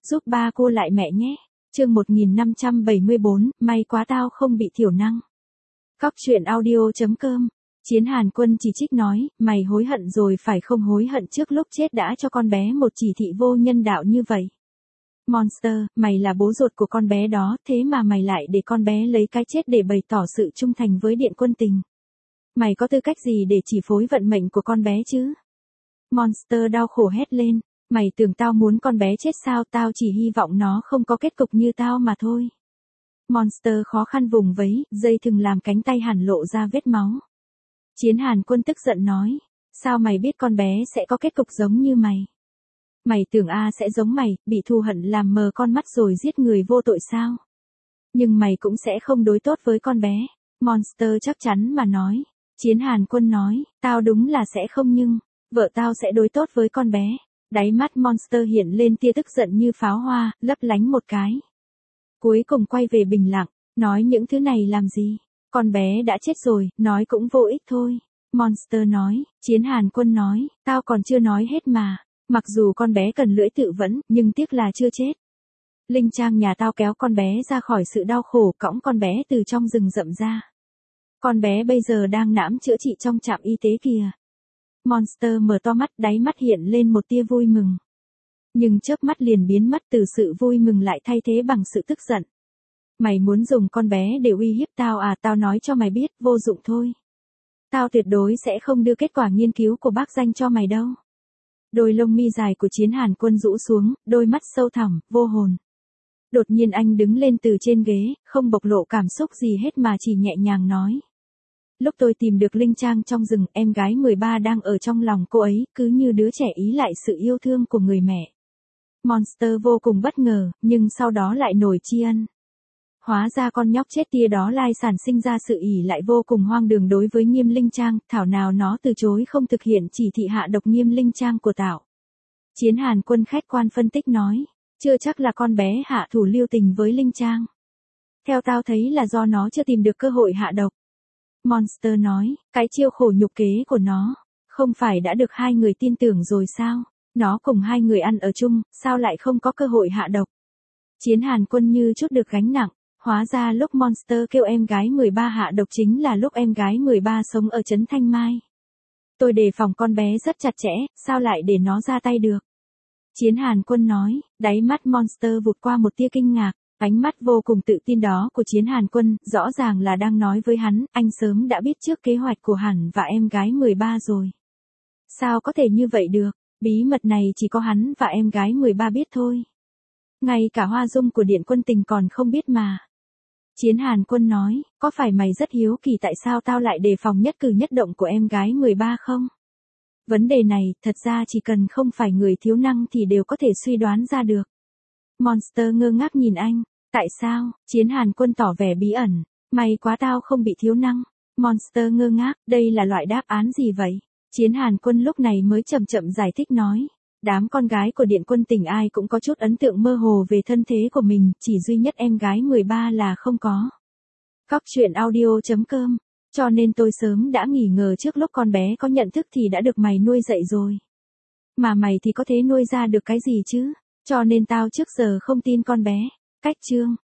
giúp ba cô lại mẹ nhé. Chương 1574, may quá tao không bị thiểu năng. Cóc truyện audio.com. Chiến Hàn Quân chỉ trích nói, mày hối hận rồi phải không, hối hận trước lúc chết đã cho con bé một chỉ thị vô nhân đạo như vậy. Monster, mày là bố ruột của con bé đó, thế mà mày lại để con bé lấy cái chết để bày tỏ sự trung thành với Điện Quân Tình. Mày có tư cách gì để chỉ phối vận mệnh của con bé chứ? Monster đau khổ hét lên, mày tưởng tao muốn con bé chết sao, tao chỉ hy vọng nó không có kết cục như tao mà thôi. Monster khó khăn vùng vẫy, dây thừng làm cánh tay Hàn lộ ra vết máu. Chiến Hàn Quân tức giận nói, sao mày biết con bé sẽ có kết cục giống như mày? Mày tưởng A sẽ giống mày, bị thù hận làm mờ con mắt rồi giết người vô tội sao? Nhưng mày cũng sẽ không đối tốt với con bé. Monster chắc chắn mà nói. Chiến Hàn Quân nói, tao đúng là sẽ không nhưng, vợ tao sẽ đối tốt với con bé. Đáy mắt Monster hiện lên tia tức giận như pháo hoa, lấp lánh một cái. Cuối cùng quay về bình lặng, nói những thứ này làm gì? Con bé đã chết rồi, nói cũng vô ích thôi. Monster nói, Chiến Hàn Quân nói, tao còn chưa nói hết mà. Mặc dù con bé cần lưỡi tự vẫn, nhưng tiếc là chưa chết. Linh Trang nhà tao kéo con bé ra khỏi sự đau khổ, cõng con bé từ trong rừng rậm ra. Con bé bây giờ đang nãm chữa trị trong trạm y tế kìa. Monster mở to mắt, đáy mắt hiện lên một tia vui mừng. Nhưng chớp mắt liền biến mất, từ sự vui mừng lại thay thế bằng sự tức giận. Mày muốn dùng con bé để uy hiếp tao à? Tao nói cho mày biết, vô dụng thôi. Tao tuyệt đối sẽ không đưa kết quả nghiên cứu của bác Danh cho mày đâu. Đôi lông mi dài của Chiến Hàn Quân rũ xuống, đôi mắt sâu thẳm, vô hồn. Đột nhiên anh đứng lên từ trên ghế, không bộc lộ cảm xúc gì hết mà chỉ nhẹ nhàng nói. Lúc tôi tìm được Linh Trang trong rừng, em gái 13 đang ở trong lòng cô ấy, cứ như đứa trẻ ý lại sự yêu thương của người mẹ. Monster vô cùng bất ngờ, nhưng sau đó lại nổi tri ân. Hóa ra con nhóc chết tia đó lai sản sinh ra sự ỷ lại vô cùng hoang đường đối với Nghiêm Linh Trang, thảo nào nó từ chối không thực hiện chỉ thị hạ độc Nghiêm Linh Trang của Tảo. Chiến Hàn Quân khách quan phân tích nói, chưa chắc là con bé hạ thủ lưu tình với Linh Trang. Theo tao thấy là do nó chưa tìm được cơ hội hạ độc. Monster nói, cái chiêu khổ nhục kế của nó, không phải đã được hai người tin tưởng rồi sao? Nó cùng hai người ăn ở chung, sao lại không có cơ hội hạ độc? Chiến Hàn Quân như chút được gánh nặng. Hóa ra lúc Monster kêu em gái 13 hạ độc chính là lúc em gái 13 sống ở trấn Thanh Mai. Tôi đề phòng con bé rất chặt chẽ, sao lại để nó ra tay được? Chiến Hàn Quân nói, đáy mắt Monster vụt qua một tia kinh ngạc, ánh mắt vô cùng tự tin đó của Chiến Hàn Quân, rõ ràng là đang nói với hắn, anh sớm đã biết trước kế hoạch của hắn và em gái 13 rồi. Sao có thể như vậy được, bí mật này chỉ có hắn và em gái 13 biết thôi. Ngay cả Hoa Dung của Điện Quân Tình còn không biết mà. Chiến Hàn Quân nói, có phải mày rất hiếu kỳ tại sao tao lại đề phòng nhất cử nhất động của em gái 13 không? Vấn đề này, thật ra chỉ cần không phải người thiếu năng thì đều có thể suy đoán ra được. Monster ngơ ngác nhìn anh, tại sao? Chiến Hàn Quân tỏ vẻ bí ẩn, may quá tao không bị thiếu năng. Monster ngơ ngác, đây là loại đáp án gì vậy? Chiến Hàn Quân lúc này mới chậm chậm giải thích nói. Đám con gái của Điện Quân Tình ai cũng có chút ấn tượng mơ hồ về thân thế của mình, chỉ duy nhất em gái 13 là không có. Cóc truyện audio.com. Cho nên tôi sớm đã nghi ngờ trước lúc con bé có nhận thức thì đã được mày nuôi dạy rồi. Mà mày thì có thể nuôi ra được cái gì chứ? Cho nên tao trước giờ không tin con bé. Cách chương.